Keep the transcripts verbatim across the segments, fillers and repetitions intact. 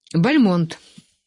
Бальмонт.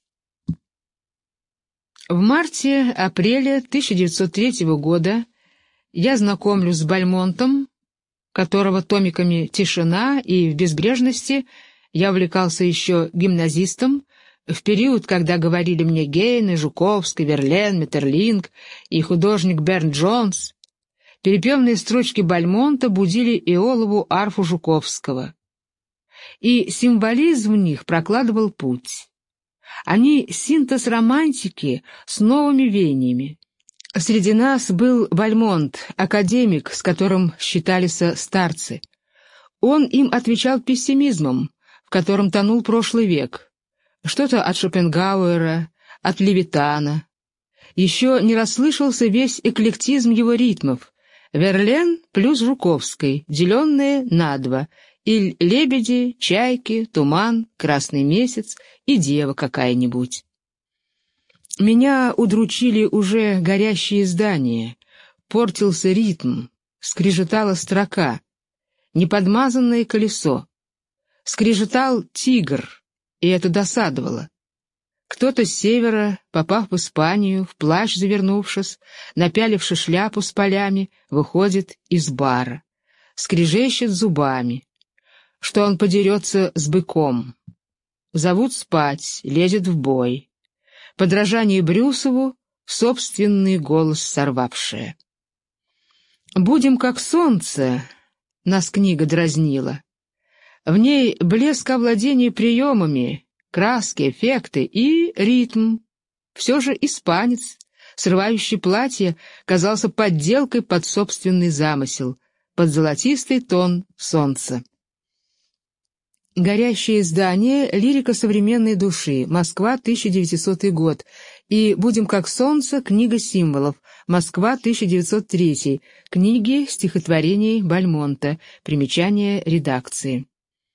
В марте-апреле тысяча девятьсот третьего года я знакомлюсь с Бальмонтом, которого томиками «Тишина» и «В безбрежности» я увлекался еще гимназистом, в период, когда говорили мне Гейне, Жуковский, Верлен, Метерлинк и художник Берн Джонс. Перепевные строчки Бальмонта будили Иолову арфу Жуковского, и символизм в них прокладывал путь. Они — синтез романтики с новыми веяниями. Среди нас был Бальмонт, академик, с которым считались старцы. Он им отвечал пессимизмом, в котором тонул прошлый век. Что-то от Шопенгауэра, от Левитана. Еще не расслышался весь эклектизм его ритмов. Верлен плюс Жуковский, деленные на два, и лебеди, чайки, туман, красный месяц и дева какая-нибудь. Меня удручили уже горящие здания, портился ритм, скрежетала строка, неподмазанное колесо. Скрежетал тигр, и это досадовало. Кто-то с севера, попав в Испанию, в плащ завернувшись, напяливши шляпу с полями, выходит из бара, скрежещет зубами, что он подерется с быком. Зовут спать, лезет в бой. Подражание Брюсову, собственный голос сорвавшее. «Будем как солнце», — нас книга дразнила. В ней блеск овладения приемами, краски, эффекты и ритм. Все же испанец, срывающий платье, казался подделкой под собственный замысел, под золотистый тон солнца. «Горящие здания. Лирика современной души. Москва, тысяча девятисотый год». И «Будем как солнце. Книга символов. Москва, тысяча девятьсот третий. Книги стихотворений Бальмонта. Примечание редакции».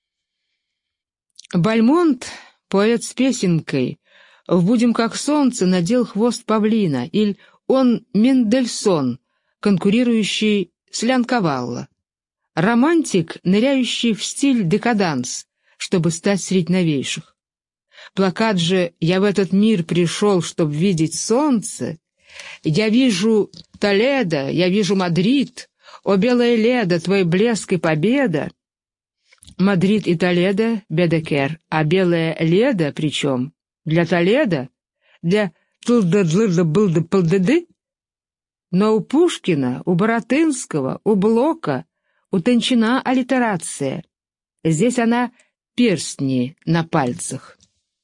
Бальмонт, поэт с песенкой, в «Будем как солнце» надел хвост павлина, или он Мендельсон, конкурирующий с Лянковалло. Романтик, ныряющий в стиль декаданс, чтобы стать средь новейших. Плакат же «Я в этот мир пришел, чтобы видеть солнце», «Я вижу Толедо, я вижу Мадрид, о белая леда, твой блеск и победа». Мадрид и Толедо — Бедекер, а белая леда причем? Для Толедо? Для тлда-длда-былда-пылдыды? Но у Пушкина, у Баратынского, у Блока утончена аллитерация. Здесь она перстни на пальцах.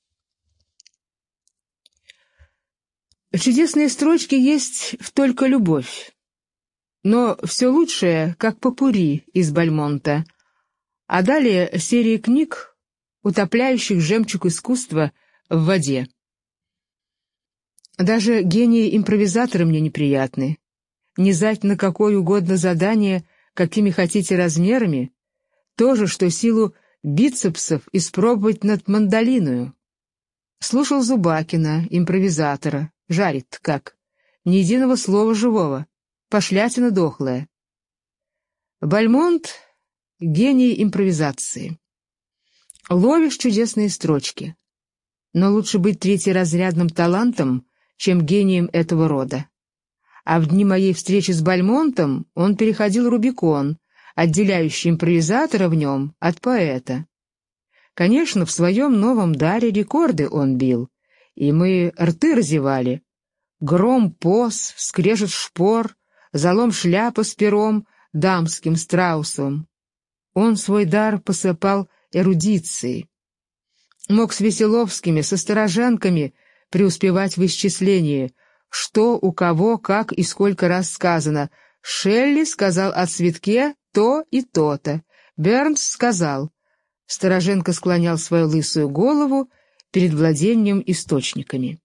Чудесные строчки есть в «Только любовь». Но все лучшее, как попурри из Бальмонта. А далее серия книг, утопляющих жемчуг искусства в воде. Даже гении-импровизаторы мне неприятны. Низать на какое угодно задание, какими хотите размерами, то же, что силу бицепсов испробовать над мандолиною. Слушал Зубакина, импровизатора, жарит как. Ни единого слова живого, пошлятина дохлая. Бальмонт — гений импровизации. Ловишь чудесные строчки. Но лучше быть третьеразрядным талантом, чем гением этого рода. А в дни моей встречи с Бальмонтом он переходил Рубикон, отделяющий импровизатора в нем от поэта. Конечно, в своем новом даре рекорды он бил, и мы рты разевали. Гром поз, скрежет шпор, залом шляпы с пером, дамским страусом. Он свой дар посыпал эрудицией. Мог с Веселовскими, со Стороженками преуспевать в исчислении, что, у кого, как и сколько раз сказано. Шелли сказал о цветке то и то-то. Бернс сказал. Стороженко склонял свою лысую голову перед владением источниками.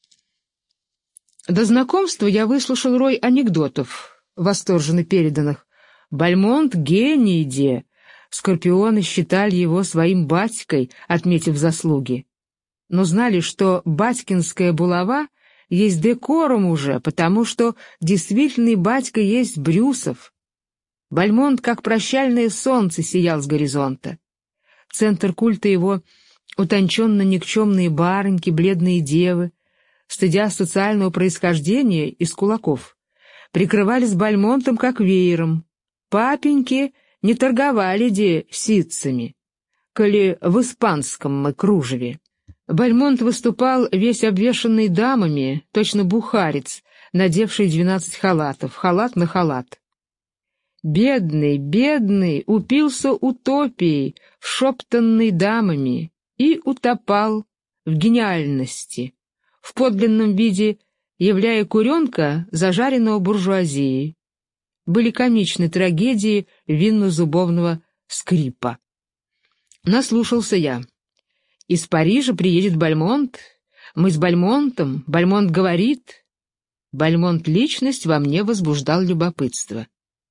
До знакомства я выслушал рой анекдотов, восторженно переданных. Бальмонт — гений де. Скорпионы считали его своим батькой, отметив заслуги. Но знали, что батькинская булава есть декорум уже, потому что действительный батька есть Брюсов. Бальмонт, как прощальное солнце, сиял с горизонта. Центр культа его утонченно-никчемные барыньки, бледные девы, стыдя социального происхождения из кулаков, прикрывались Бальмонтом как веером. Папеньки не торговали де ситцами, коли в испанском мы кружеве. Бальмонт выступал весь обвешанный дамами, точно бухарец, надевший двенадцать халатов, халат на халат. Бедный, бедный, упился утопией, вшептанной дамами, и утопал в гениальности, в подлинном виде являя куренка, зажаренного буржуазией. Были комичны трагедии винно-зубовного скрипа. Наслушался я. Из Парижа приедет Бальмонт. Мы с Бальмонтом. Бальмонт говорит. Бальмонт личность во мне возбуждал любопытство.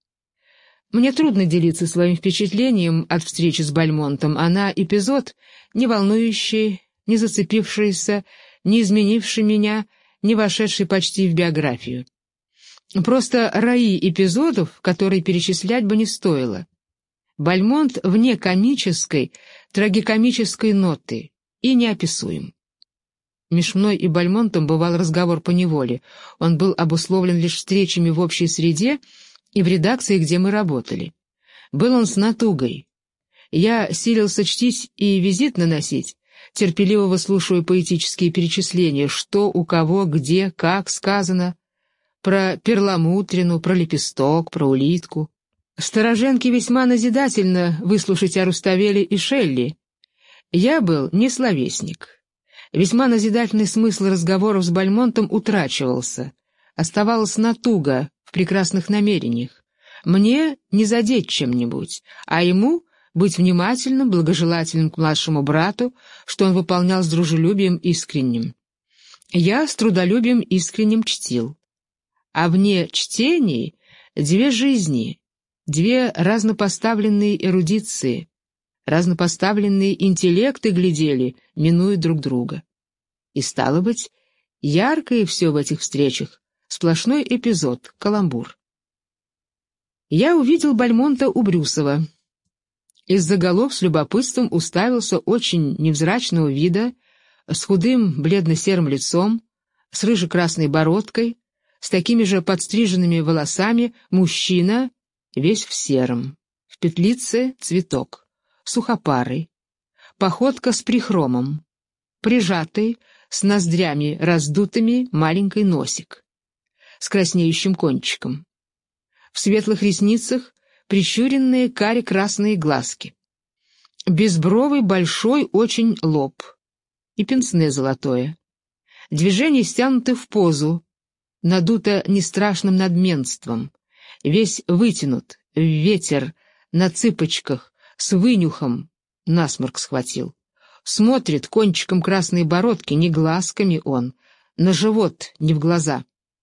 Мне трудно делиться своим впечатлением от встречи с Бальмонтом. Она эпизод, не волнующий, не зацепившийся, не изменивший меня, не вошедший почти в биографию. Просто раи эпизодов, которые перечислять бы не стоило. Бальмонт вне комической, трагикомической ноты и неописуем. Меж мной и Бальмонтом бывал разговор поневоле. Он был обусловлен лишь встречами в общей среде и в редакции, где мы работали. Был он с натугой. Я силился чтить и визит наносить, терпеливо выслушивая поэтические перечисления, что, у кого, где, как сказано, про перламутрину, про лепесток, про улитку. Стороженке весьма назидательно выслушать о Руставеле и Шелли. Я был не словесник. Весьма назидательный смысл разговоров с Бальмонтом утрачивался. Оставалась натуга в прекрасных намерениях. Мне не задеть чем-нибудь, а ему быть внимательным, благожелательным к младшему брату, что он выполнял с дружелюбием искренним. Я с трудолюбием искренним чтил. А вне чтений две жизни, две разнопоставленные эрудиции, разнопоставленные интеллекты глядели, минуя друг друга. И, стало быть, яркое все в этих встречах, сплошной эпизод, каламбур. Я увидел Бальмонта у Брюсова. Из-за голов с любопытством уставился очень невзрачного вида, с худым бледно-серым лицом, с рыже-красной бородкой, с такими же подстриженными волосами, мужчина, весь в сером, в петлице цветок, сухопарый, походка с прихромом, прижатый, с ноздрями раздутыми, маленький носик, с краснеющим кончиком. В светлых ресницах прищуренные каре-красные глазки. Безбровый большой очень лоб и пенсне золотое. Движения стянуты в позу, надуто нестрашным надменством, весь вытянут, в ветер, на цыпочках, с вынюхом, насморк схватил. Смотрит кончиком красной бородки, не глазками он, на живот, не в глаза.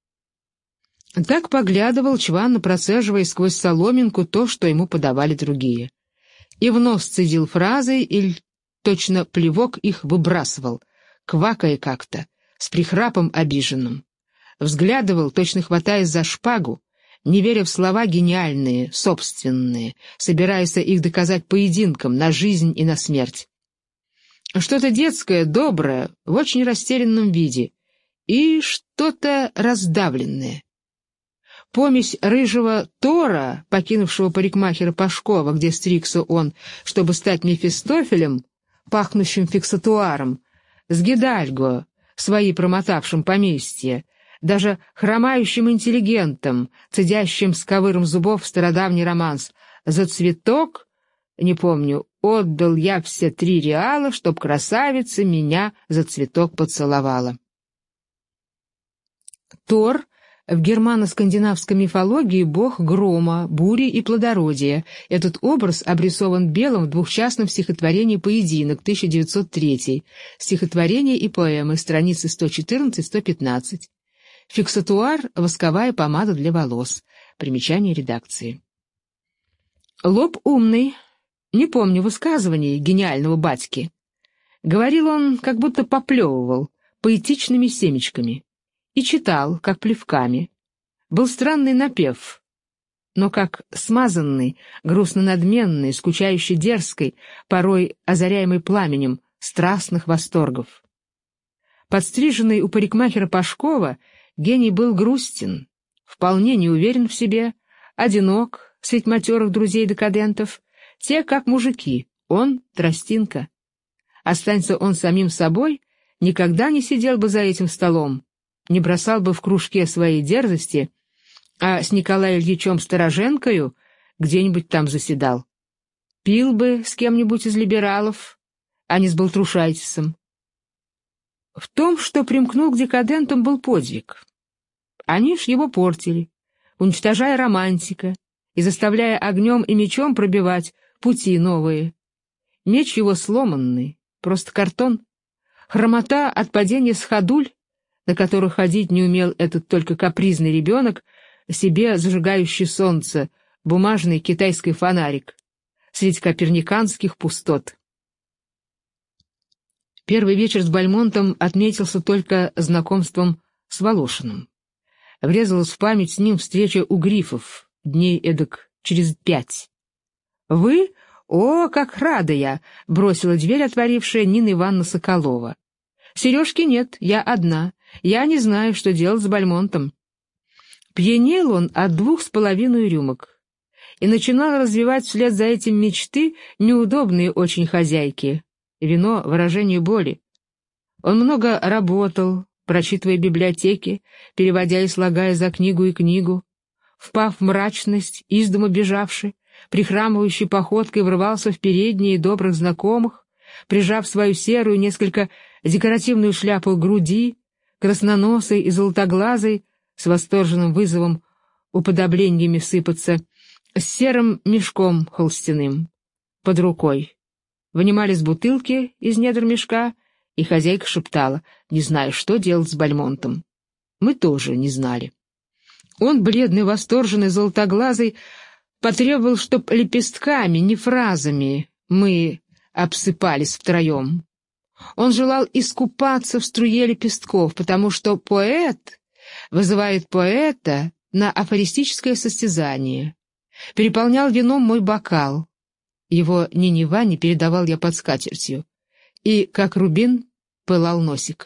Так поглядывал, чванно процеживая сквозь соломинку то, что ему подавали другие. И в нос цедил фразой, или точно плевок их выбрасывал, квакая как-то, с прихрапом обиженным. Взглядывал, точно хватаясь за шпагу, не веря в слова гениальные, собственные, собираясь их доказать поединком на жизнь и на смерть. Что-то детское, доброе, в очень растерянном виде, и что-то раздавленное. Помесь рыжего Тора, покинувшего парикмахера Пашкова, где стригся он, чтобы стать Мефистофелем, пахнущим фиксатуаром, с Гидальго, свои промотавшим поместье, даже хромающим интеллигентом, цедящим с ковыром зубов стародавний романс «За цветок», не помню, отдал я все три реала, чтоб красавица меня за цветок поцеловала. Тор в германо-скандинавской мифологии бог грома, бури и плодородия. Этот образ обрисован белым в двухчастном стихотворении «Поединок» тысяча девятьсот третий, стихотворение и поэмы, страницы сто четырнадцать — сто пятнадцать. Фиксатуар — восковая помада для волос. Примечание редакции. Лоб умный. Не помню высказываний гениального батьки. Говорил он, как будто поплевывал, поэтичными семечками. И читал, как плевками. Был странный напев, но как смазанный, грустно-надменный, скучающий дерзкой, порой озаряемый пламенем, страстных восторгов. Подстриженный у парикмахера Пашкова, гений был грустен, вполне не уверен в себе, одинок средь матерых друзей-декадентов, те как мужики, он — тростинка. Останься он самим собой, никогда не сидел бы за этим столом, не бросал бы в кружке своей дерзости, а с Николаем Ильичем Староженкою где-нибудь там заседал. Пил бы с кем-нибудь из либералов, а не с Балтрушайтисом. В том, что примкнул к декадентам, был подвиг. Они ж его портили, уничтожая романтика и заставляя огнем и мечом пробивать пути новые. Меч его сломанный, просто картон, хромота от падения с ходуль, на которых ходить не умел этот только капризный ребенок, себе зажигающий солнце, бумажный китайский фонарик среди коперниканских пустот. Первый вечер с Бальмонтом отметился только знакомством с Волошиным. Врезалась в память с ним встреча у Грифов, дней эдак через пять. «Вы? О, как рада я!» — бросила дверь, отворившая Нина Ивановна Соколова. «Сережки нет, я одна. Я не знаю, что делать с Бальмонтом». Пьянел он от двух с половиной рюмок и начинал развивать вслед за этим мечты, неудобные очень хозяйки. Вино — выражение боли. Он много работал, прочитывая библиотеки, переводя и слагая за книгу и книгу. Впав в мрачность, из дому бежавший, прихрамывающей походкой врывался в передние добрых знакомых, прижав свою серую, несколько декоративную шляпу к груди, красноносой и золотоглазой, с восторженным вызовом уподоблениями сыпаться, с серым мешком холстяным под рукой. Вынимали с бутылки из недр мешка, и хозяйка шептала, не знаю, что делать с Бальмонтом. Мы тоже не знали. Он, бледный, восторженный, золотоглазый, потребовал, чтоб лепестками, не фразами, мы обсыпались втроем. Он желал искупаться в струе лепестков, потому что поэт вызывает поэта на афористическое состязание. Переполнял вином мой бокал. Его Нине Ивановне передавал я под скатертью. И, как рубин, пылал носик.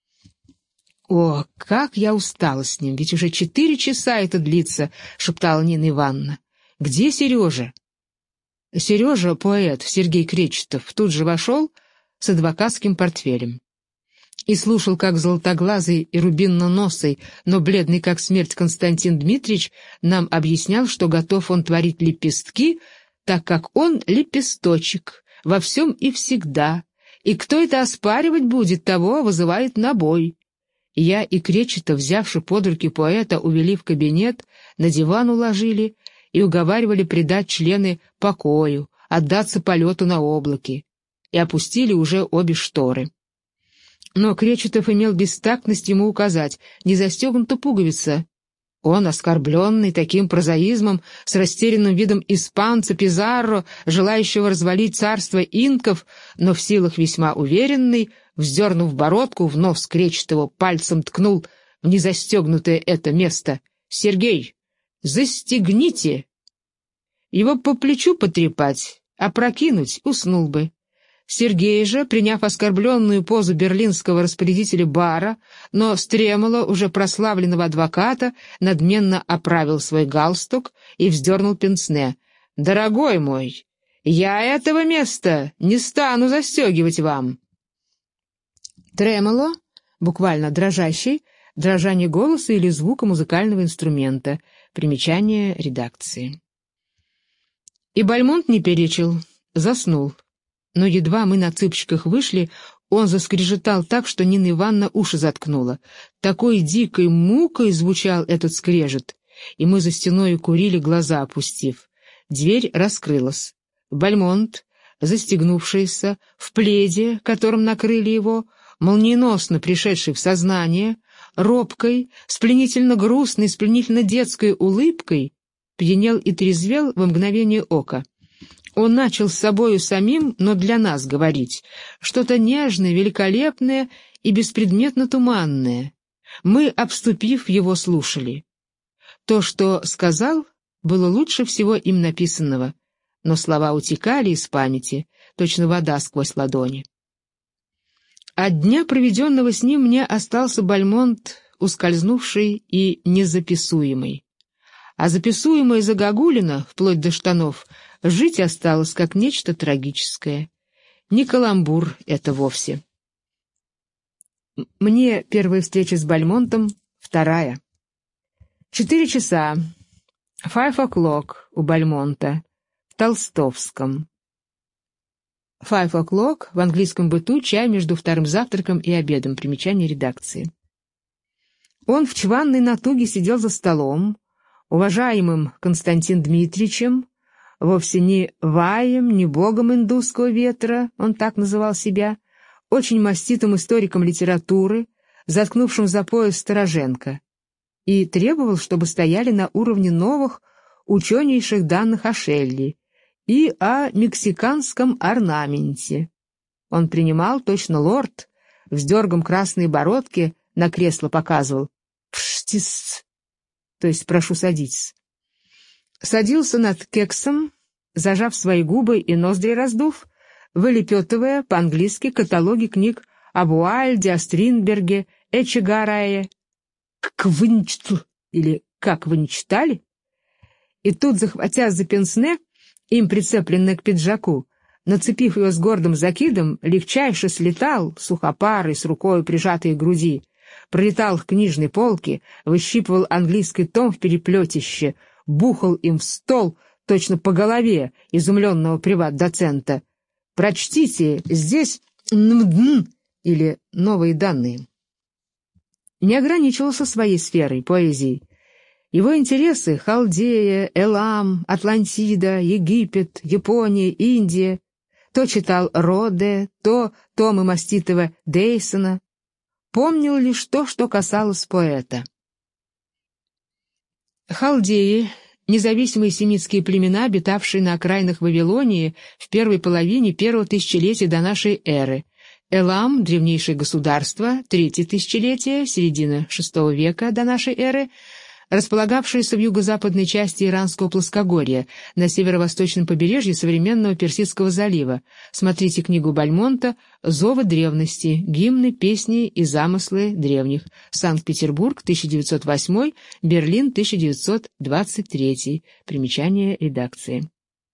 «О, как я устала с ним, ведь уже четыре часа это длится», — шептала Нина Ивановна. «Где Сережа?» Сережа, поэт Сергей Кречетов, тут же вошел с адвокатским портфелем и слушал, как золотоглазый и рубинно-носый, но бледный как смерть Константин Дмитриевич нам объяснял, что готов он творить лепестки, так как он лепесточек во всем и всегда, и кто это оспаривать будет, того вызывает на бой. Я и Кречетов, взявши под руки поэта, увели в кабинет, на диван уложили и уговаривали предать члены покою, отдаться полету на облаке, и опустили уже обе шторы. Но Кречетов имел бестактность ему указать, не застегнута пуговица. Он, оскорбленный таким прозаизмом, с растерянным видом испанца Пизарро, желающего развалить царство инков, но в силах весьма уверенный, вздернув бородку, в нос Кречетова пальцем ткнул в незастегнутое это место. «Сергей, застегните!» Его по плечу потрепать, опрокинуть, уснул бы. Сергей же, приняв оскорбленную позу берлинского распорядителя бара, но стремоло уже прославленного адвоката, надменно оправил свой галстук и вздернул пенсне. «Дорогой мой, я этого места не стану застегивать вам!» Тремоло, буквально дрожащий, дрожание голоса или звука музыкального инструмента. Примечание редакции. И Бальмонт не перечил, заснул. Но едва мы на цыпочках вышли, он заскрежетал так, что Нина Ивановна уши заткнула. Такой дикой мукой звучал этот скрежет, и мы за стеною курили, глаза опустив. Дверь раскрылась. Бальмонт, застегнувшийся, в пледе, которым накрыли его, молниеносно пришедший в сознание, робкой, с пленительно-грустной, с пленительно-детской улыбкой, пьянел и трезвел во мгновение ока. Он начал с собою самим, но для нас говорить, что-то нежное, великолепное и беспредметно-туманное. Мы, обступив его, слушали. То, что сказал, было лучше всего им написанного, но слова утекали из памяти, точно вода сквозь ладони. От дня, проведенного с ним, мне остался Бальмонт ускользнувший и незаписуемый. А записуемое загогулина, вплоть до штанов, жить осталось как нечто трагическое. Не каламбур это вовсе. Мне первая встреча с Бальмонтом, вторая. Четыре часа. Five o'clock у Бальмонта. В Толстовском. Five o'clock в английском быту чай между вторым завтраком и обедом. Примечание редакции. Он в чванной натуге сидел за столом, уважаемым Константин Дмитриевичем, вовсе не ваем, не богом индусского ветра, он так называл себя, очень маститым историком литературы, заткнувшим за пояс Стороженко, и требовал, чтобы стояли на уровне новых, ученейших данных о Шелли и о мексиканском орнаменте. Он принимал, точно лорд, вздергом красной бородки на кресло показывал «Пштис», то есть «прошу садиться». Садился над кексом, зажав свои губы и ноздри раздув, вылепетывая по-английски каталоги книг об Уайльде, о Стринберге, Эчегарае, «Квынчтл» или «Как вы не читали?» И тут, захватя за пенсне, им прицепленное к пиджаку, нацепив его с гордым закидом, легчайше слетал, сухопарый, с рукой прижатой к груди, пролетал к книжной полке, выщипывал английский том в переплетище, бухал им в стол, точно по голове изумленного приват-доцента. «Прочтите, здесь н-н-н» или «новые данные». Не ограничивался своей сферой, поэзией. Его интересы — Халдея, Элам, Атлантида, Египет, Япония, Индия. То читал Роде, то томы маститого Дейсона. Помнил лишь то, что касалось поэта. Халдеи — независимые семитские племена, обитавшие на окраинах Вавилонии в первой половине первого тысячелетия до нашей эры. Элам — древнейшее государство, третье тысячелетие, середина шестого века до нашей эры, располагавшееся в юго-западной части Иранского плоскогорья, на северо-восточном побережье современного Персидского залива. Смотрите книгу Бальмонта «Зовы древности. Гимны, песни и замыслы древних». Санкт-Петербург, тысяча девятьсот восьмой, Берлин, тысяча девятьсот двадцать третий. Примечание редакции.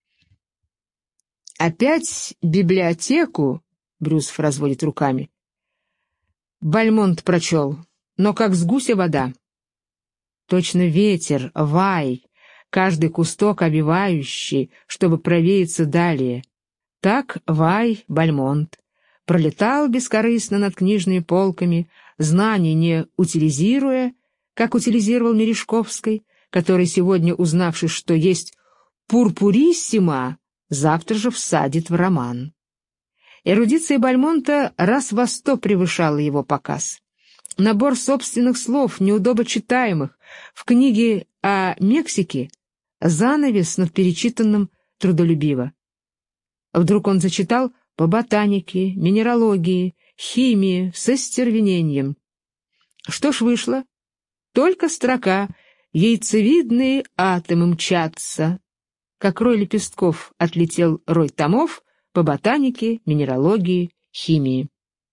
«Опять библиотеку?» — Брюсов разводит руками. Бальмонт прочел, но как с гуся вода. Точно ветер, вай, каждый кусток обвивающий, чтобы провеяться далее. Так вай, Бальмонт, пролетал бескорыстно над книжными полками, знаний не утилизируя, как утилизировал Мережковский, который, сегодня узнавший, что есть пурпуриссима, завтра же всадит в роман. Эрудиция Бальмонта раз во сто превышала его показ. Набор собственных слов, неудобно читаемых, в книге о Мексике занавес над перечитанным трудолюбиво. Вдруг он зачитал по ботанике, минералогии, химии со стервенением. Что ж вышло? Только строка «Яйцевидные атомы мчатся». Как рой лепестков отлетел рой томов по ботанике, минералогии, химии.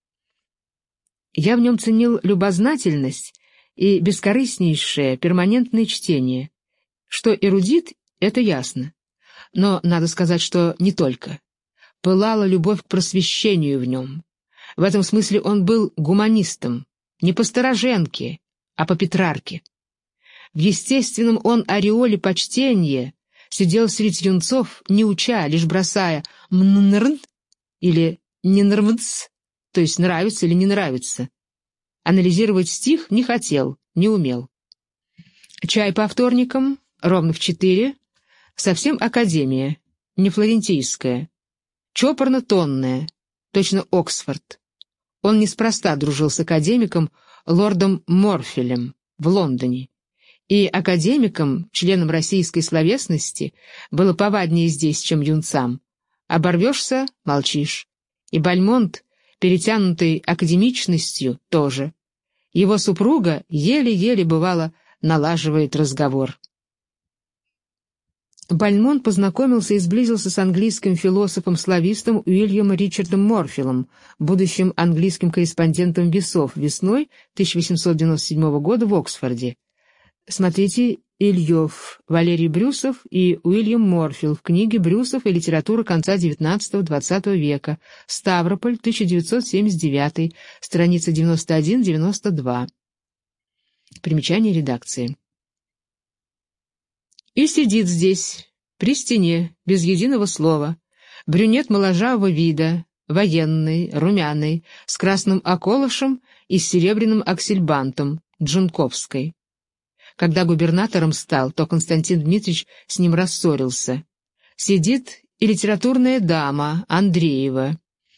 Я в нем ценил любознательность и бескорыстнейшее перманентное чтение. Что эрудит — это ясно. Но надо сказать, что не только. Пылала любовь к просвещению в нем. В этом смысле он был гуманистом, не по Стороженке, а по Петрарке. В естественном он ореоле почтения сидел среди юнцов, не уча, лишь бросая «мнрн» или «ненрмц», то есть нравится или не нравится. Анализировать стих не хотел, не умел. Чай по вторникам, ровно в четыре, совсем академия, не флорентийская, чопорно-тонная, точно Оксфорд. Он неспроста дружил с академиком лордом Морфелем в Лондоне, и академикам, членам российской словесности, было поваднее здесь, чем юнцам. Оборвешься — молчишь. И Бальмонт, перетянутый академичностью, тоже. Его супруга еле-еле, бывало, налаживает разговор. Бальмонт познакомился и сблизился с английским философом-славистом Уильямом Ричардом Морфиллом, будущим английским корреспондентом «Весов» весной тысяча восемьсот девяносто седьмого года в Оксфорде. Смотрите Ильев, Валерий Брюсов и Уильям Морфилл в книге «Брюсов и литература конца девятнадцатого-двадцатого века», Ставрополь, тысяча девятьсот семьдесят девятый, страница девяносто один девяносто два. Примечание редакции. И сидит здесь, при стене, без единого слова, брюнет моложавого вида, военный, румяный, с красным околышем и с серебряным аксельбантом, Джунковской. Когда губернатором стал, то Константин Дмитриевич с ним рассорился. Сидит и литературная дама, Андреева.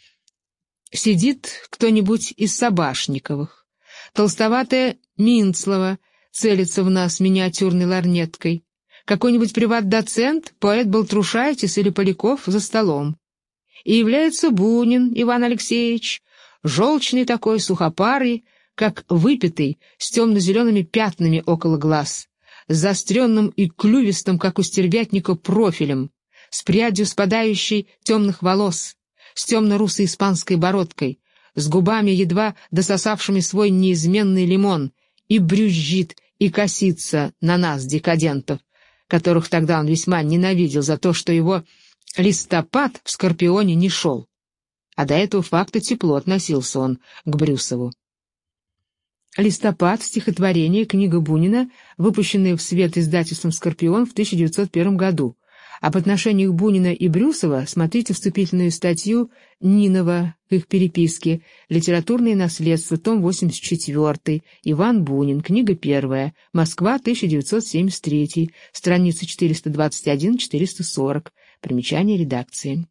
Сидит кто-нибудь из Собашниковых. Толстоватая Минцлова целится в нас миниатюрной ларнеткой. Какой-нибудь приват-доцент, поэт Балтрушайтис или Поляков за столом. И является Бунин Иван Алексеевич, желчный такой, сухопарый, как выпитый, с темно-зелеными пятнами около глаз, с заостренным и клювистым, как у стервятника, профилем, с прядью спадающей темных волос, с темно-русой испанской бородкой, с губами, едва дососавшими свой неизменный лимон, и брюзжит, и косится на нас, декадентов, которых тогда он весьма ненавидел за то, что его листопад в «Скорпионе» не шел. А до этого факта тепло относился он к Брюсову. «Листопад» — стихотворение, книга Бунина, выпущенная в свет издательством «Скорпион» в тысяча девятьсот первом году. Об отношениях Бунина и Брюсова смотрите вступительную статью Нинова к их переписке «Литературное наследство», том восемьдесят четвёртый, Иван Бунин, книга первая, Москва, тысяча девятьсот семьдесят третий, страницы четыреста двадцать один — четыреста сорок, примечание редакции.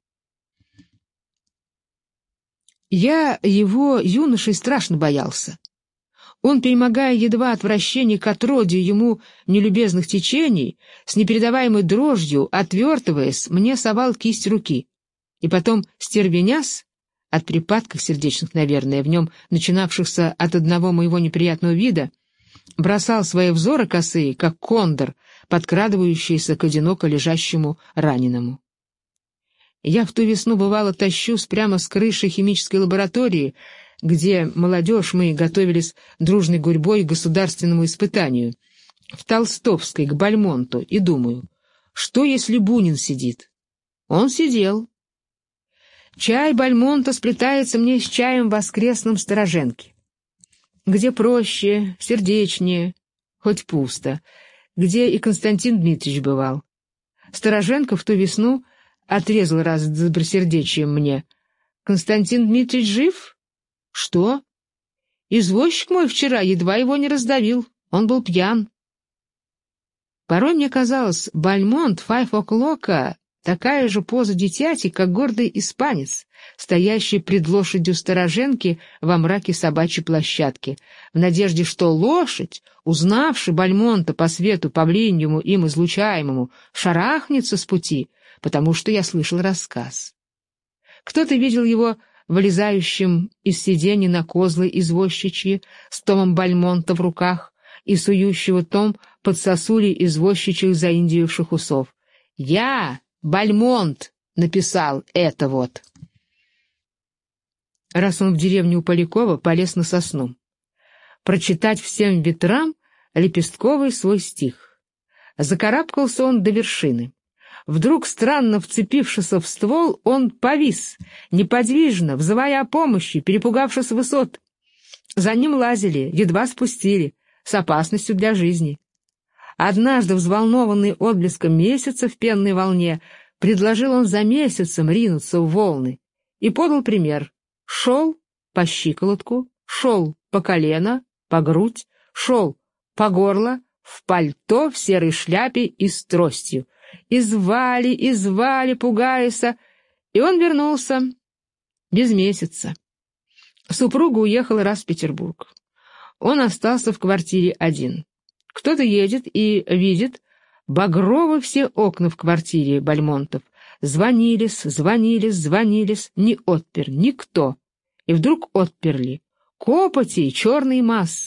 Я его юношей страшно боялся. Он, перемогая едва отвращение к отродью ему нелюбезных течений, с непередаваемой дрожью, отвертываясь, мне совал кисть руки. И потом, стервенясь, от припадков сердечных, наверное, в нем начинавшихся от одного моего неприятного вида, бросал свои взоры косые, как кондор, подкрадывающийся к одиноко лежащему раненому. Я в ту весну, бывало, тащусь прямо с крыши химической лаборатории, где молодежь мы готовились дружной гурьбой к государственному испытанию, в Толстовской, к Бальмонту, и думаю, что если Бунин сидит? Он сидел. Чай Бальмонта сплетается мне с чаем в воскресном Стороженке. Где проще, сердечнее, хоть пусто, где и Константин Дмитриевич бывал. Стороженко в ту весну отрезал раз с добросердечием мне. «Константин Дмитриевич жив?» «Что?» «Извозчик мой вчера едва его не раздавил, он был пьян». Порой мне казалось, Бальмонт Файв О'Клока такая же поза дитяти, как гордый испанец, стоящий пред лошадью Стороженки во мраке собачьей площадки, в надежде, что лошадь, узнавши Бальмонта по свету павлиньему им излучаемому, шарахнется с пути, потому что я слышал рассказ. Кто-то видел его вылезающим из сиденья на козлы извозчичьи с томом Бальмонта в руках и сующего том под сосули извозчичьих заиндиевших усов. «Я, Бальмонт, написал это вот». Раз он в деревне у Полякова, полез на сосну. Прочитать всем ветрам лепестковый свой стих. Закарабкался он до вершины. Вдруг, странно вцепившись в ствол, он повис, неподвижно, взывая о помощи, перепугавшись высот. За ним лазили, едва спустили, с опасностью для жизни. Однажды, взволнованный отблеском месяца в пенной волне, предложил он за месяцем ринуться в волны и подал пример. Шел по щиколотку, шел по колено, по грудь, шел по горло, в пальто, в серой шляпе и с тростью. И звали, и звали, пугаясь, и он вернулся без месяца. Супруга уехала раз в Петербург. Он остался в квартире один. Кто-то едет и видит, багровы все окна в квартире Бальмонтов. Звонились, звонились, звонились, не отпер никто. И вдруг отперли. Копоти, черные массы.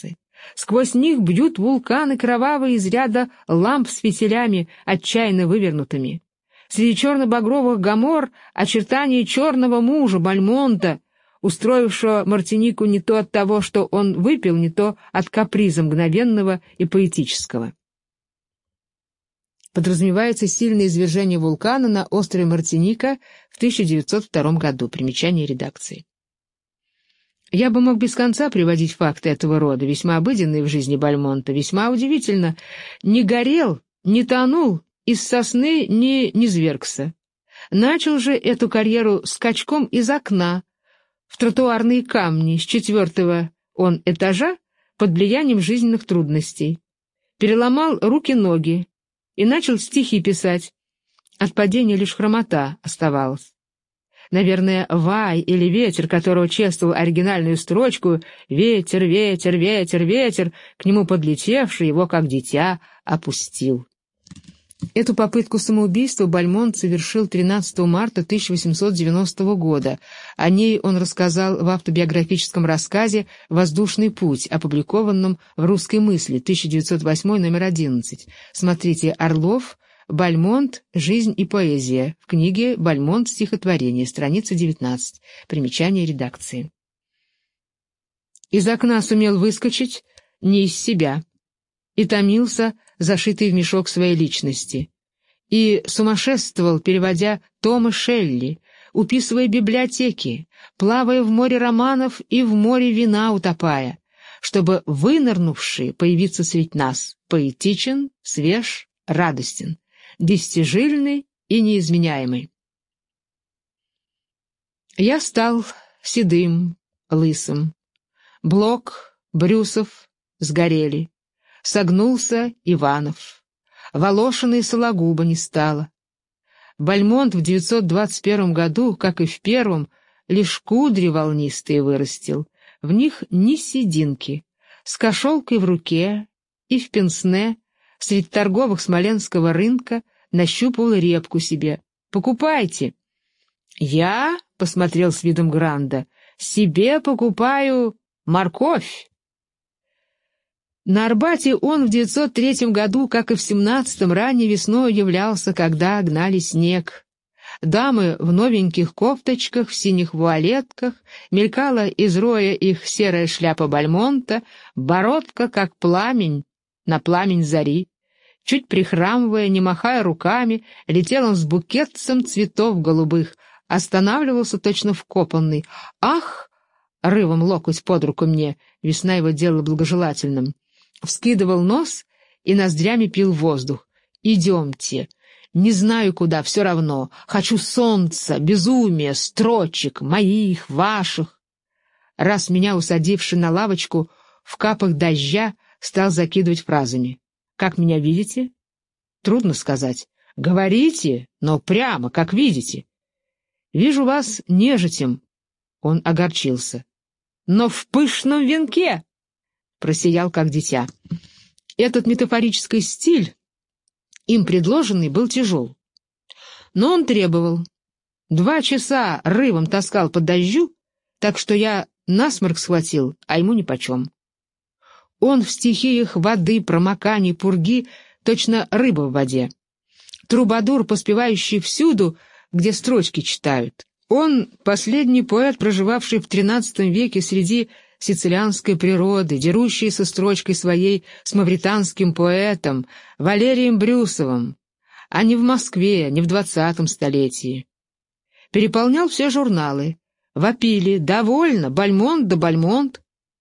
Сквозь них бьют вулканы кровавые из ряда ламп с фитилями, отчаянно вывернутыми. Среди черно-багровых гомор очертания черного мужа Бальмонта, устроившего Мартинику не то от того, что он выпил, не то от каприза мгновенного и поэтического. Подразумевается сильное извержение вулкана на острове Мартиника в тысяча девятьсот втором году. Примечание редакции. Я бы мог без конца приводить факты этого рода, весьма обыденные в жизни Бальмонта. Весьма удивительно. Не горел, не тонул, из сосны не низвергся. Начал же эту карьеру скачком из окна в тротуарные камни с четвертого он этажа под влиянием жизненных трудностей. Переломал руки-ноги и начал стихи писать. От падения лишь хромота оставалась. Наверное, Вай или ветер, которого чествовал оригинальную строчку «Ветер, ветер, ветер, ветер», к нему подлетевший, его, как дитя, опустил. Эту попытку самоубийства Бальмонт совершил тринадцатого марта тысяча восемьсот девяностого года. О ней он рассказал в автобиографическом рассказе «Воздушный путь», опубликованном в «Русской мысли», тысяча девятьсот восьмой, номер одиннадцать. Смотрите «Орлов», Бальмонт, «Жизнь и поэзия», в книге «Бальмонт. Стихотворение», страница девятнадцать. Примечание редакции. Из окна сумел выскочить не из себя и томился, зашитый в мешок своей личности, и сумасшествовал, переводя томы Шелли, уписывая библиотеки, плавая в море романов и в море вина утопая, чтобы вынырнувший появиться средь нас, поэтичен, свеж, радостен, десятижильный и неизменяемый. Я стал седым, лысым. Блок, Брюсов сгорели. Согнулся Иванов. Волошина и Сологуба не стало. Бальмонт в девятьсот двадцать первом году, как и в первом, лишь кудри волнистые вырастил, в них ни сединки, с кошелкой в руке и в пенсне среди торговых Смоленского рынка нащупал репку себе. «Покупайте!» «Я, — посмотрел с видом гранда, — себе покупаю морковь!» На Арбате он в девятьсот третьем году, как и в семнадцатом, ранней весной являлся, когда гнали снег. Дамы в новеньких кофточках, в синих вуалетках, мелькала из роя их серая шляпа Бальмонта, бородка, как пламень, на пламень зари. Чуть прихрамывая, не махая руками, летел он с букетцем цветов голубых, останавливался точно вкопанный. «Ах!» — рывом локоть под руку мне, весна его делала благожелательным. Вскидывал нос и ноздрями пил воздух. «Идемте. Не знаю куда, все равно. Хочу солнца, безумия, строчек, моих, ваших». Раз меня усадивший на лавочку, в капах дождя стал закидывать фразами. «Как меня видите?» «Трудно сказать. Говорите, но прямо, как видите». «Вижу вас нежитем». Он огорчился. «Но в пышном венке!» Просиял, как дитя. Этот метафорический стиль, им предложенный, был тяжел. Но он требовал. Два часа рывом таскал под дождю, так что я насморк схватил, а ему нипочем. Он в стихиях воды, промоканий, пурги, точно рыба в воде. Трубадур, поспевающий всюду, где строчки читают. Он — последний поэт, проживавший в тринадцатом веке среди сицилианской природы, дерущий со строчкой своей с мавританским поэтом Валерием Брюсовым, а не в Москве, не в двадцатом столетии. Переполнял все журналы. Вопили: «Довольно! Бальмонт да Бальмонт!»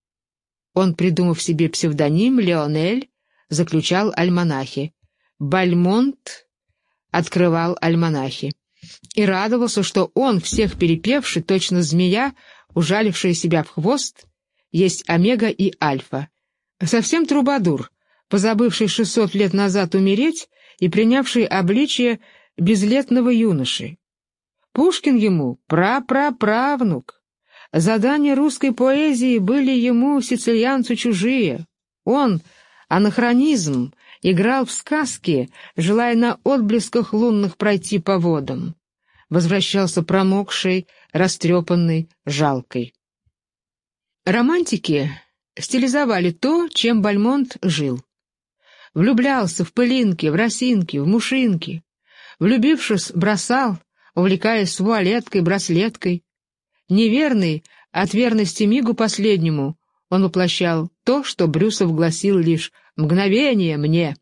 Он, придумав себе псевдоним Леонель, заключал альманахи. Бальмонт открывал альманахи и радовался, что он, всех перепевший, точно змея, ужалившая себя в хвост, есть омега и альфа. Совсем трубадур, позабывший шестьсот лет назад умереть и принявший обличие безлетного юноши. Пушкин ему прапраправнук. Задания русской поэзии были ему, сицилианцу, чужие. Он, анахронизм, играл в сказки, желая на отблесках лунных пройти по водам. Возвращался промокший, растрепанный, жалкой. Романтики стилизовали то, чем Бальмонт жил. Влюблялся в пылинки, в росинки, в мушинки. Влюбившись, бросал, увлекаясь вуалеткой, браслеткой. Неверный от верности мигу последнему он воплощал то, что Брюсов гласил лишь «мгновение мне».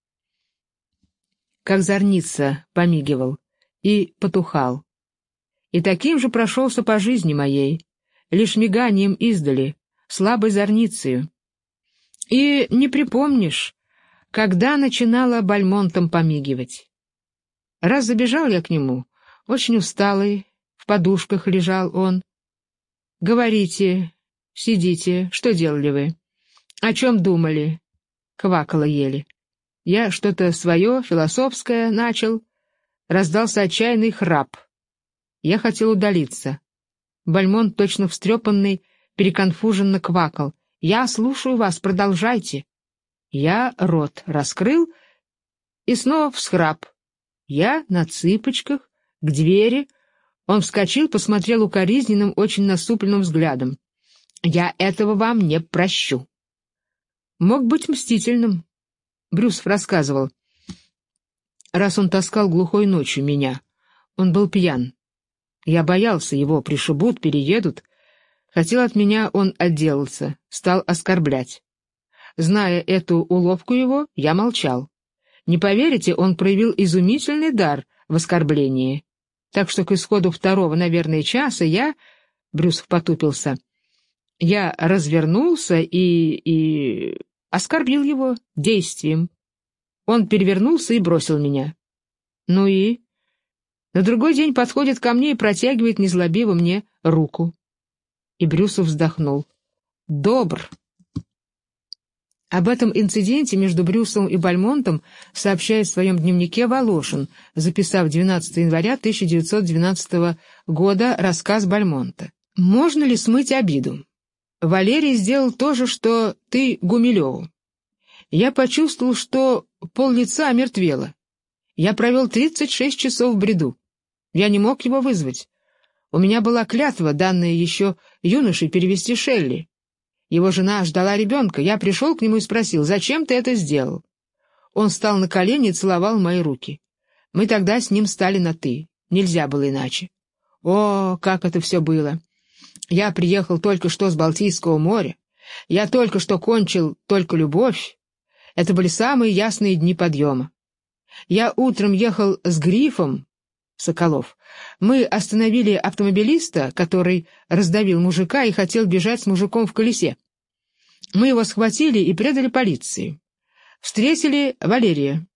Как зорница помигивал и потухал. И таким же прошелся по жизни моей, лишь миганием издали, слабой зорницею. И не припомнишь, когда начинала Бальмонтом помигивать. Раз забежал я к нему, очень усталый, в подушках лежал он. «Говорите, сидите, что делали вы? О чем думали?» Квакало еле. Я что-то свое, философское, начал. Раздался отчаянный храп. Я хотел удалиться. Бальмонт, точно встрепанный, переконфуженно квакал. «Я слушаю вас, продолжайте». Я рот раскрыл и снова всхрап. Я на цыпочках, к двери. Он вскочил, посмотрел укоризненным, очень насупленным взглядом. «Я этого вам не прощу». Мог быть мстительным. Брюсов рассказывал. Раз он таскал глухой ночью меня, он был пьян. Я боялся его, пришибут, переедут. Хотел от меня, он отделался, стал оскорблять. Зная эту уловку его, я молчал. Не поверите, он проявил изумительный дар в оскорблении. Так что к исходу второго, наверное, часа я... Брюсов потупился. Я развернулся и... и... оскорбил его действием. Он перевернулся и бросил меня. Ну и... На другой день подходит ко мне и протягивает незлобиво мне руку. И Брюсов вздохнул. Добр. Об этом инциденте между Брюсовым и Бальмонтом сообщает в своем дневнике Волошин, записав двенадцатого января тысяча девятьсот двенадцатого года рассказ Бальмонта. «Можно ли смыть обиду? Валерий сделал то же, что ты Гумилеву. Я почувствовал, что пол-лица омертвело. Я провел тридцать шесть часов в бреду. Я не мог его вызвать. У меня была клятва, данная еще юношей, перевести Шелли. Его жена ждала ребенка. Я пришел к нему и спросил, зачем ты это сделал? Он встал на колени и целовал мои руки. Мы тогда с ним стали на «ты». Нельзя было иначе. О, как это все было! Я приехал только что с Балтийского моря. Я только что кончил «Только любовь». Это были самые ясные дни подъема. Я утром ехал с Грифом, Соколов. Мы остановили автомобилиста, который раздавил мужика и хотел бежать с мужиком в колесе. Мы его схватили и предали полиции. Встретили Валерия.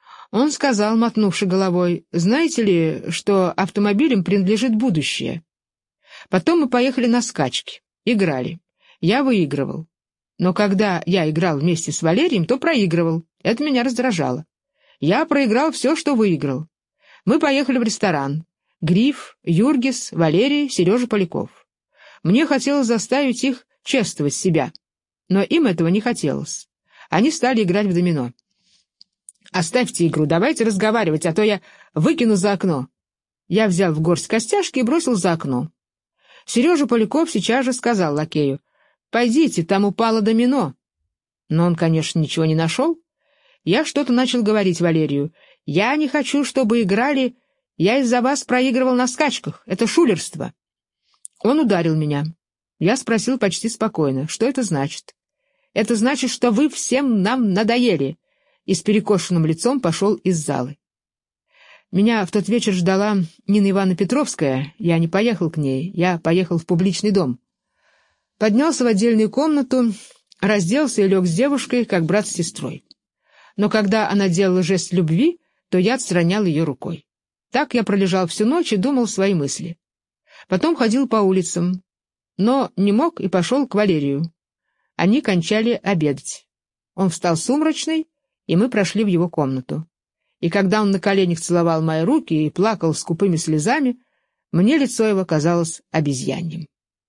Он сказал, мотнувши головой, знаете ли, что автомобилям принадлежит будущее. Потом мы поехали на скачки, играли. Я выигрывал. Но когда я играл вместе с Валерием, то проигрывал. Это меня раздражало. Я проиграл все, что выиграл. Мы поехали в ресторан. Гриф, Юргис, Валерий, Сережа Поляков. Мне хотелось заставить их чествовать себя. Но им этого не хотелось. Они стали играть в домино. «Оставьте игру, давайте разговаривать, а то я выкину за окно». Я взял в горсть костяшки и бросил за окно. Сережа Поляков сейчас же сказал лакею, «Пойдите, там упало домино». Но он, конечно, ничего не нашел. Я что-то начал говорить Валерию. «Я не хочу, чтобы играли. Я из-за вас проигрывал на скачках. Это шулерство». Он ударил меня. Я спросил почти спокойно, что это значит. «Это значит, что вы всем нам надоели». И с перекошенным лицом пошел из залы. Меня в тот вечер ждала Нина Ивановна Петровская. Я не поехал к ней, я поехал в публичный дом. Поднялся в отдельную комнату, разделся и лег с девушкой, как брат с сестрой. Но когда она делала жест любви, то я отстранял ее рукой. Так я пролежал всю ночь и думал свои мысли. Потом ходил по улицам, но не мог и пошел к Валерию. Они кончали обедать. Он встал сумрачный, и мы прошли в его комнату. И когда он на коленях целовал мои руки и плакал скупыми слезами, мне лицо его казалось обезьяньем.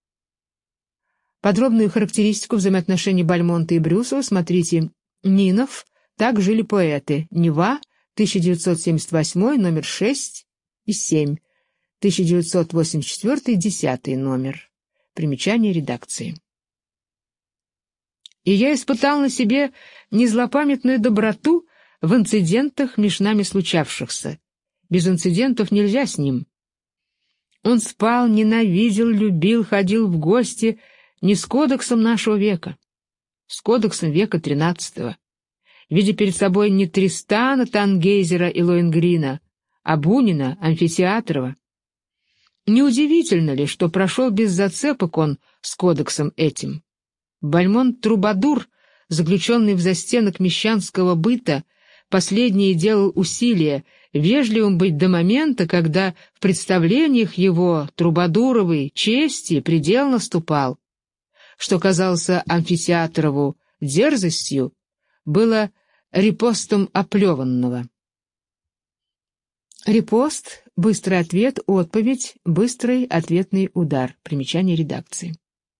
Подробную характеристику взаимоотношений Бальмонта и Брюсова смотрите «Нинов. Так жили поэты. Нева. тысяча девятьсот семьдесят восемь, номер шесть и семь. тысяча девятьсот восемьдесят четыре, десятый номер. Примечание редакции. И я испытал на себе незлопамятную доброту в инцидентах меж нами случавшихся. Без инцидентов нельзя с ним. Он спал, ненавидел, любил, ходил в гости не с кодексом нашего века, с кодексом века тринадцатого, видя перед собой не Тристана, Тангейзера и Лоенгрина, а Бунина, Амфитеатрова. Неудивительно ли, что прошел без зацепок он с кодексом этим? Бальмонт Трубадур, заключенный в застенок мещанского быта, последний делал усилия вежливым быть до момента, когда в представлениях его Трубадуровой чести предел наступал. Что казался Амфитеатрову дерзостью, было репостом оплеванного. Репост — быстрый ответ, отповедь, быстрый ответный удар. Примечание редакции.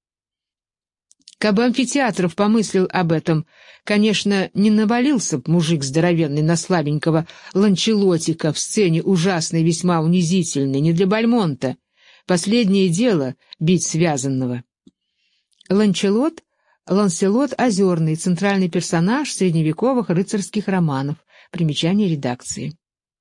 Кабы Амфитеатров помыслил об этом, конечно, не навалился б мужик здоровенный на слабенького Ланчелотика в сцене ужасной, весьма унизительной, не для Бальмонта. Последнее дело — бить связанного. Ланчелот — Ланселот Озерный, центральный персонаж средневековых рыцарских романов. Примечание редакции.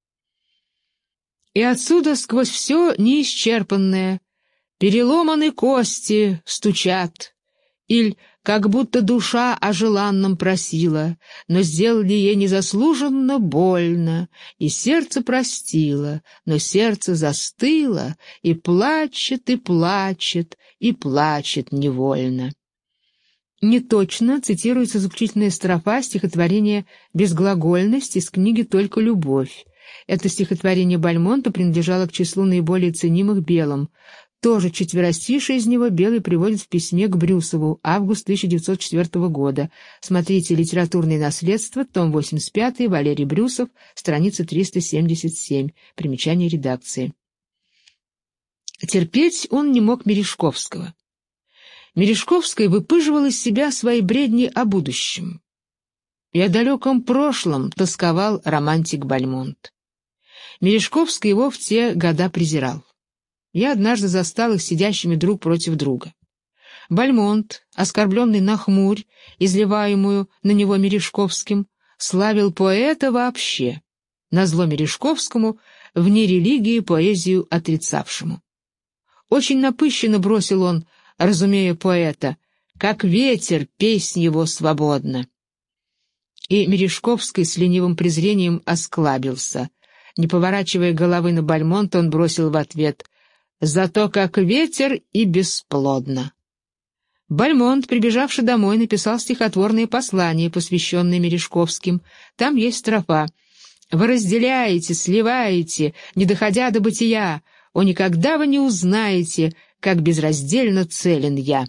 И отсюда сквозь все неисчерпанное переломаны кости стучат, иль как будто душа о желанном просила, но сделали ей незаслуженно больно, и сердце простило, но сердце застыло, и плачет, и плачет, и плачет невольно. Неточно цитируется заключительная строфа стихотворения «Безглагольность» из книги «Только любовь». Это стихотворение Бальмонта принадлежало к числу наиболее ценимых Белым. Тоже четверостишие из него Белый приводит в письме к Брюсову, август тысяча девятьсот четвёртого года. Смотрите «Литературное наследство», том восемьдесят пятый, Валерий Брюсов, страница триста семьдесят семь. Примечание редакции. Терпеть он не мог Мережковского. Мережковский выпыживал из себя свои бредни о будущем. И о далеком прошлом тосковал романтик Бальмонт. Мережковский его в те года презирал. Я однажды застал их сидящими друг против друга. Бальмонт, оскорбленный на хмурь, изливаемую на него Мережковским, славил поэта вообще, назло Мережковскому, вне религии поэзию отрицавшему. Очень напыщенно бросил он, разумея поэта, как ветер, песнь его свободна. И Мережковский с ленивым презрением осклабился. Не поворачивая головы на Бальмонта, он бросил в ответ: «Зато как ветер и бесплодно». Бальмонт, прибежавший домой, написал стихотворное послание, посвященное Мережковским. Там есть строфа: «Вы разделяете, сливаете, не доходя до бытия, о, никогда вы не узнаете, как безраздельно целен я».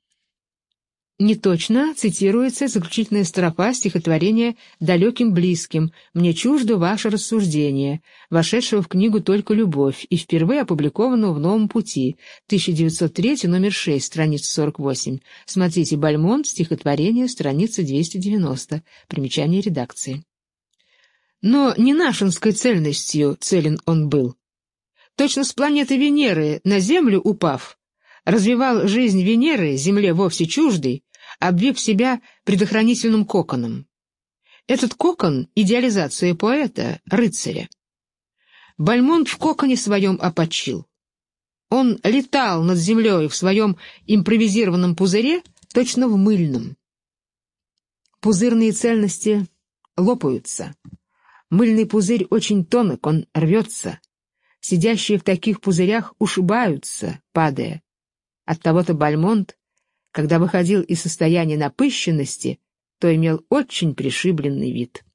Неточно цитируется заключительная строфа стихотворения «Далеким близким. Мне чуждо ваше рассуждение», вошедшего в книгу «Только любовь» и впервые опубликованного в «Новом пути», тысяча девятьсот третий, номер шесть, страница сорок восемь. Смотрите «Бальмонт», стихотворение, страница двести девяносто. Примечание редакции. Но не нашинской цельностью целен он был. Точно с планеты Венеры на Землю упав, развивал жизнь Венеры, Земле вовсе чуждой, обвив себя предохранительным коконом. Этот кокон — идеализация поэта, рыцаря. Бальмонт в коконе своем опочил. Он летал над землей в своем импровизированном пузыре, точно в мыльном. Пузырные цельности лопаются. Мыльный пузырь очень тонок, он рвется. Сидящие в таких пузырях ушибаются, падая. Оттого-то Бальмонт, когда выходил из состояния напыщенности, то имел очень пришибленный вид.